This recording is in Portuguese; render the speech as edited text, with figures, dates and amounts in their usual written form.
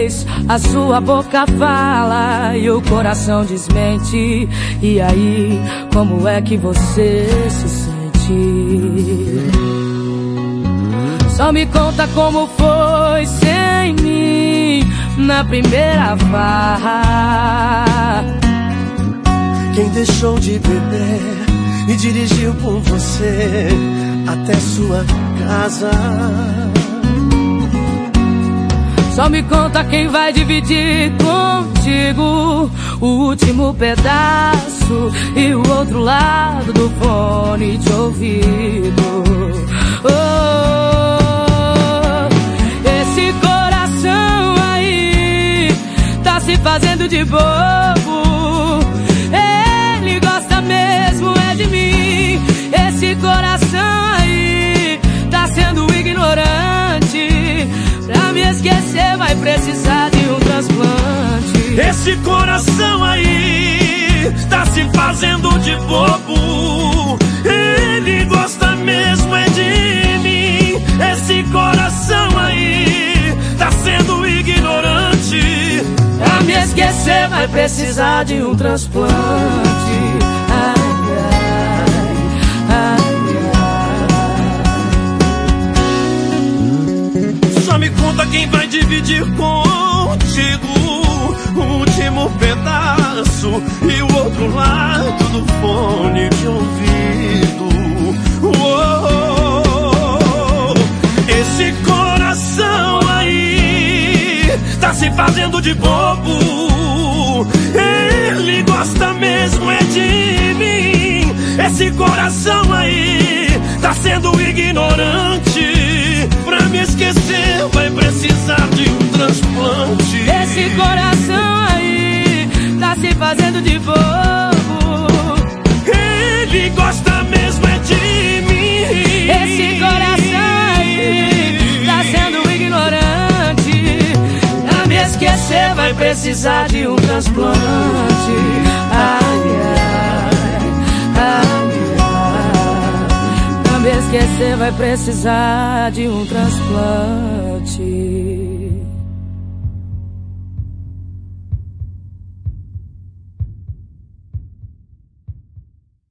vez a sua boca fala e o coração desmente. E aí, como é que você se sente? Só me conta como foi sem mim na primeira farra. Quem deixou de beber e dirigiu por você até sua casa? Só me conta quem vai dividir contigo o último pedaço e o outro lado do fone de ouvido. Oh, esse coração aí tá se fazendo de bobo. Ele gosta mesmo é de mim. Esse coração aí tá sendo ignorante. Pra me esquecer vai precisar de um transplante. Esse coração aí tá se fazendo de bobo. Ele gosta mesmo é de mim. Esse coração aí tá sendo ignorante. Pra me esquecer vai precisar de um transplante. Ai, ai, ai. Só me conta quem vai dividir contigo o último pedaço e o outro lado do fone de ouvido. Esse coração aí tá se fazendo de bobo. Ele gosta mesmo é de mim. Esse coração aí tá sendo ignorante. Pra me esquecer vai precisar de um transplante. Esse coração aí tá se fazendo de bobo. Ele gosta mesmo é de mim. Esse coração aí tá sendo ignorante. Pra me esquecer vai precisar de um transplante. Ai, ai, ai, ai. Pra me esquecer vai precisar de um transplante.